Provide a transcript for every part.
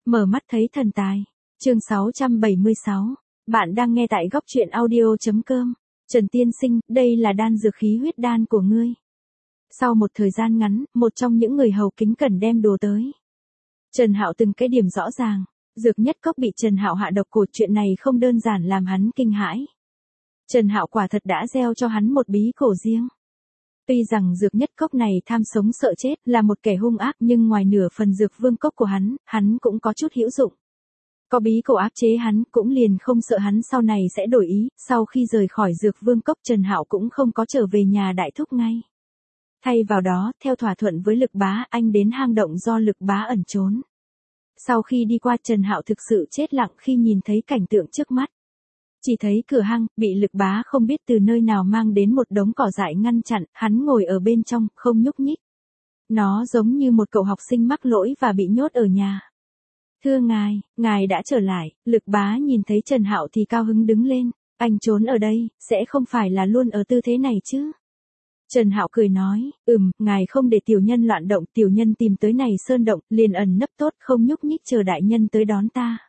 Mở mắt thấy thần tài. Chương 676. Bạn đang nghe tại góc truyện audio.com. Trần tiên sinh, đây là đan dược khí huyết đan của ngươi. Sau một thời gian ngắn, một trong những người hầu kính cẩn đem đồ tới. Trần Hạo từng cái điểm rõ ràng, dược nhất cốc bị Trần Hạo hạ độc cổ, chuyện này không đơn giản làm hắn kinh hãi. Trần Hạo quả thật đã gieo cho hắn một bí cổ riêng. Tuy rằng dược nhất cốc này tham sống sợ chết, là một kẻ hung ác, nhưng ngoài nửa phần dược vương cốc của hắn cũng có chút hữu dụng. Có bí cổ áp chế hắn, cũng liền không sợ hắn sau này sẽ đổi ý. Sau khi rời khỏi dược vương cốc, Trần Hạo cũng không có trở về nhà đại thúc ngay. Thay vào đó, theo thỏa thuận với Lực Bá, anh đến hang động do Lực Bá ẩn trốn. Sau khi đi qua, Trần Hạo thực sự chết lặng khi nhìn thấy cảnh tượng trước mắt. Chỉ thấy cửa hang, bị Lực Bá không biết từ nơi nào mang đến một đống cỏ dại ngăn chặn, hắn ngồi ở bên trong, không nhúc nhích. Nó giống như một cậu học sinh mắc lỗi và bị nhốt ở nhà. Thưa ngài đã trở lại. Lực Bá nhìn thấy Trần Hạo thì cao hứng đứng lên. Anh trốn ở đây, sẽ không phải là luôn ở tư thế này chứ? Trần Hạo cười nói, ngài không để tiểu nhân loạn động, tiểu nhân tìm tới này sơn động, liền ẩn nấp tốt, không nhúc nhích chờ đại nhân tới đón ta.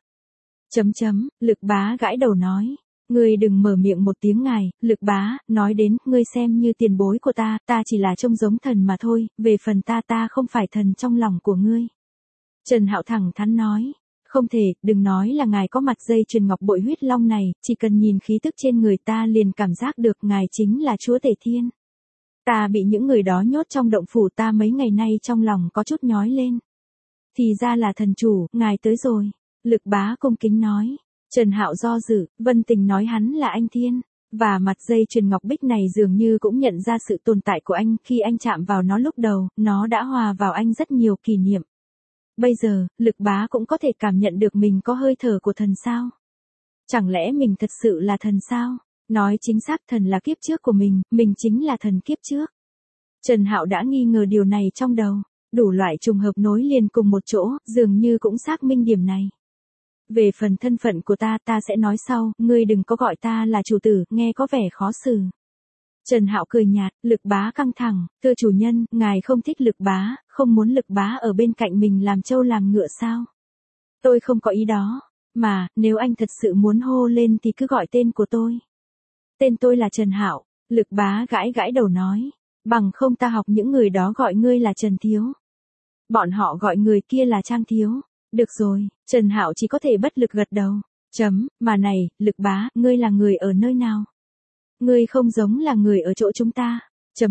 Lực Bá gãi đầu nói, ngươi đừng mở miệng một tiếng ngài. Lực Bá nói đến, ngươi xem như tiền bối của ta chỉ là trông giống thần mà thôi, về phần ta không phải thần trong lòng của ngươi. Trần Hạo thẳng thắn nói, không thể, đừng nói là ngài có mặt dây chuyền ngọc bội huyết long này, chỉ cần nhìn khí tức trên người ta liền cảm giác được ngài chính là chúa tể thiên. Ta bị những người đó nhốt trong động phủ, ta mấy ngày nay trong lòng có chút nhói lên. Thì ra là thần chủ, ngài tới rồi. Lực Bá cung kính nói. Trần Hạo do dự, Vân Tình nói hắn là anh Thiên, và mặt dây chuyền ngọc bích này dường như cũng nhận ra sự tồn tại của anh, khi anh chạm vào nó lúc đầu, nó đã hòa vào anh rất nhiều kỷ niệm. Bây giờ, Lực Bá cũng có thể cảm nhận được mình có hơi thở của thần sao? Chẳng lẽ mình thật sự là thần sao? Nói chính xác, thần là kiếp trước của mình chính là thần kiếp trước. Trần Hạo đã nghi ngờ điều này trong đầu, đủ loại trùng hợp nối liền cùng một chỗ, dường như cũng xác minh điểm này. Về phần thân phận của ta sẽ nói sau, ngươi đừng có gọi ta là chủ tử, nghe có vẻ khó xử. Trần Hạo cười nhạt. Lực Bá căng thẳng, thưa chủ nhân, ngài không thích Lực Bá, không muốn Lực Bá ở bên cạnh mình làm trâu làm ngựa sao? Tôi không có ý đó, mà, nếu anh thật sự muốn hô lên thì cứ gọi tên của tôi. Tên tôi là Trần Hạo. Lực Bá gãi đầu nói, bằng không ta học những người đó gọi ngươi là Trần Thiếu. Bọn họ gọi người kia là Trang Thiếu. Được rồi, Trần Hạo chỉ có thể bất lực gật đầu. Mà này, Lực Bá, ngươi là người ở nơi nào? Ngươi không giống là người ở chỗ chúng ta.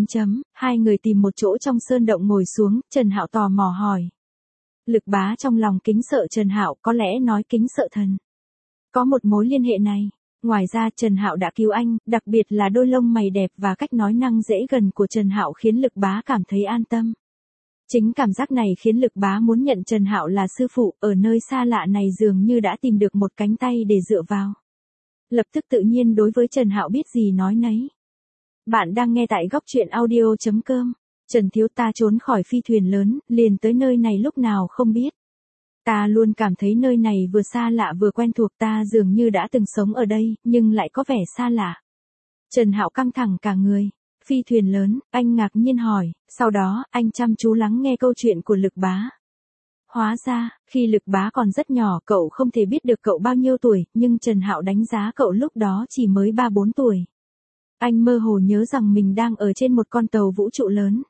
Hai người tìm một chỗ trong sơn động ngồi xuống, Trần Hạo tò mò hỏi. Lực Bá trong lòng kính sợ Trần Hạo, có lẽ nói kính sợ thần. Có một mối liên hệ này. Ngoài ra Trần Hạo đã cứu anh, đặc biệt là đôi lông mày đẹp và cách nói năng dễ gần của Trần Hạo khiến Lực Bá cảm thấy an tâm. Chính cảm giác này khiến Lực Bá muốn nhận Trần Hạo là sư phụ, ở nơi xa lạ này dường như đã tìm được một cánh tay để dựa vào. Lập tức tự nhiên đối với Trần Hạo biết gì nói nấy. Bạn đang nghe tại góc truyện audio.com. Trần Thiếu, ta trốn khỏi phi thuyền lớn, liền tới nơi này lúc nào không biết. Ta luôn cảm thấy nơi này vừa xa lạ vừa quen thuộc, ta dường như đã từng sống ở đây, nhưng lại có vẻ xa lạ. Trần Hạo căng thẳng cả người. Phi thuyền lớn, anh ngạc nhiên hỏi, sau đó, anh chăm chú lắng nghe câu chuyện của Lực Bá. Hóa ra, khi Lực Bá còn rất nhỏ, cậu không thể biết được cậu bao nhiêu tuổi, nhưng Trần Hạo đánh giá cậu lúc đó chỉ mới 3-4 tuổi. Anh mơ hồ nhớ rằng mình đang ở trên một con tàu vũ trụ lớn.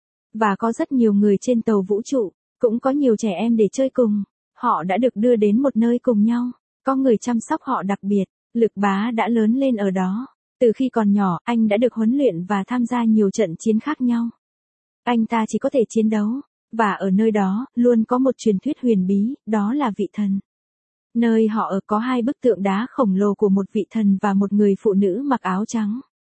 Và có rất nhiều người trên tàu vũ trụ, cũng có nhiều trẻ em để chơi cùng. Họ đã được đưa đến một nơi cùng nhau, có người chăm sóc họ đặc biệt. Lực Bá đã lớn lên ở đó. Từ khi còn nhỏ, anh đã được huấn luyện và tham gia nhiều trận chiến khác nhau. Anh ta chỉ có thể chiến đấu. Và ở nơi đó, luôn có một truyền thuyết huyền bí, đó là vị thần. Nơi họ ở có 2 bức tượng đá khổng lồ của một vị thần và một người phụ nữ mặc áo trắng.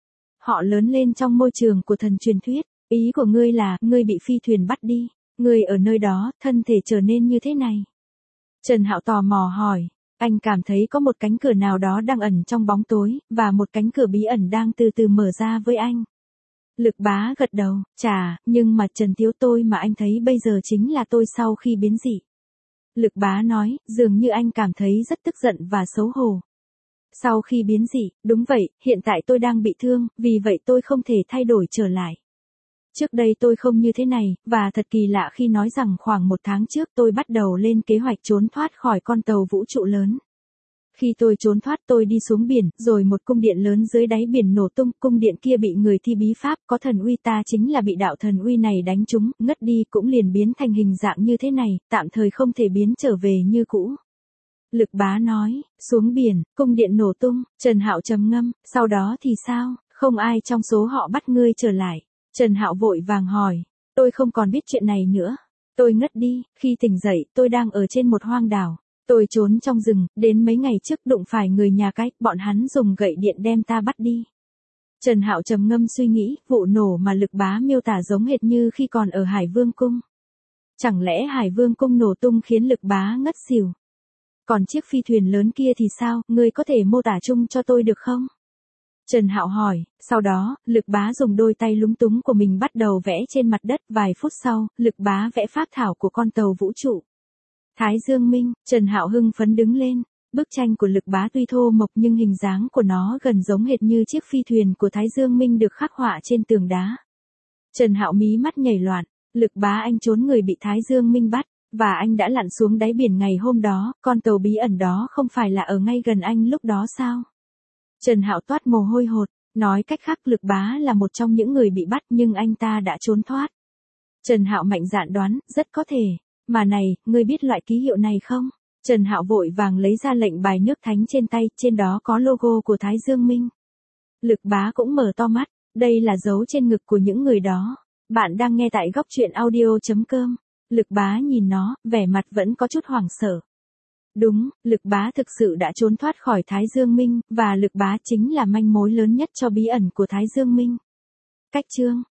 Họ lớn lên trong môi trường của thần truyền thuyết. Ý của ngươi là, ngươi bị phi thuyền bắt đi. Ngươi ở nơi đó, thân thể trở nên như thế này. Trần Hạo tò mò hỏi. Anh cảm thấy có một cánh cửa nào đó đang ẩn trong bóng tối, và một cánh cửa bí ẩn đang từ từ mở ra với anh. Lực Bá gật đầu, nhưng mà Trần Thiếu, tôi mà anh thấy bây giờ chính là tôi sau khi biến dị. Lực Bá nói, dường như anh cảm thấy rất tức giận và xấu hổ. Sau khi biến dị, đúng vậy, hiện tại tôi đang bị thương, vì vậy tôi không thể thay đổi trở lại. Trước đây tôi không như thế này, và thật kỳ lạ khi nói rằng khoảng 1 tháng trước tôi bắt đầu lên kế hoạch trốn thoát khỏi con tàu vũ trụ lớn. Khi tôi trốn thoát tôi đi xuống biển, rồi một cung điện lớn dưới đáy biển nổ tung, cung điện kia bị người thi bí pháp, có thần uy, ta chính là bị đạo thần uy này đánh trúng, ngất đi cũng liền biến thành hình dạng như thế này, tạm thời không thể biến trở về như cũ. Lực Bá nói, xuống biển, cung điện nổ tung, Trần Hạo trầm ngâm, sau đó thì sao, không ai trong số họ bắt ngươi trở lại. Trần Hạo vội vàng hỏi, tôi không còn biết chuyện này nữa. Tôi ngất đi, khi tỉnh dậy tôi đang ở trên một hoang đảo. Tôi trốn trong rừng, đến mấy ngày trước đụng phải người nhà cái, bọn hắn dùng gậy điện đem ta bắt đi. Trần Hạo trầm ngâm suy nghĩ, vụ nổ mà Lực Bá miêu tả giống hệt như khi còn ở Hải Vương Cung. Chẳng lẽ Hải Vương Cung nổ tung khiến Lực Bá ngất xỉu? Còn chiếc phi thuyền lớn kia thì sao, ngươi có thể mô tả chung cho tôi được không? Trần Hạo hỏi, sau đó, Lực Bá dùng đôi tay lúng túng của mình bắt đầu vẽ trên mặt đất, vài phút sau, Lực Bá vẽ phác thảo của con tàu vũ trụ. Thái Dương Minh, Trần Hạo hưng phấn đứng lên, bức tranh của Lực Bá tuy thô mộc nhưng hình dáng của nó gần giống hệt như chiếc phi thuyền của Thái Dương Minh được khắc họa trên tường đá. Trần Hạo mí mắt nhảy loạn, Lực Bá anh trốn người bị Thái Dương Minh bắt, và anh đã lặn xuống đáy biển ngày hôm đó, con tàu bí ẩn đó không phải là ở ngay gần anh lúc đó sao? Trần Hạo toát mồ hôi hột, nói cách khác Lực Bá là một trong những người bị bắt nhưng anh ta đã trốn thoát. Trần Hạo mạnh dạn đoán, rất có thể. Mà này, ngươi biết loại ký hiệu này không? Trần Hạo vội vàng lấy ra lệnh bài nước thánh trên tay, trên đó có logo của Thái Dương Minh. Lực Bá cũng mở to mắt, đây là dấu trên ngực của những người đó. Bạn đang nghe tại góc truyện audio.com. Lực Bá nhìn nó, vẻ mặt vẫn có chút hoảng sợ. Đúng, Lực Bá thực sự đã trốn thoát khỏi Thái Dương Minh, và Lực Bá chính là manh mối lớn nhất cho bí ẩn của Thái Dương Minh. Cách chương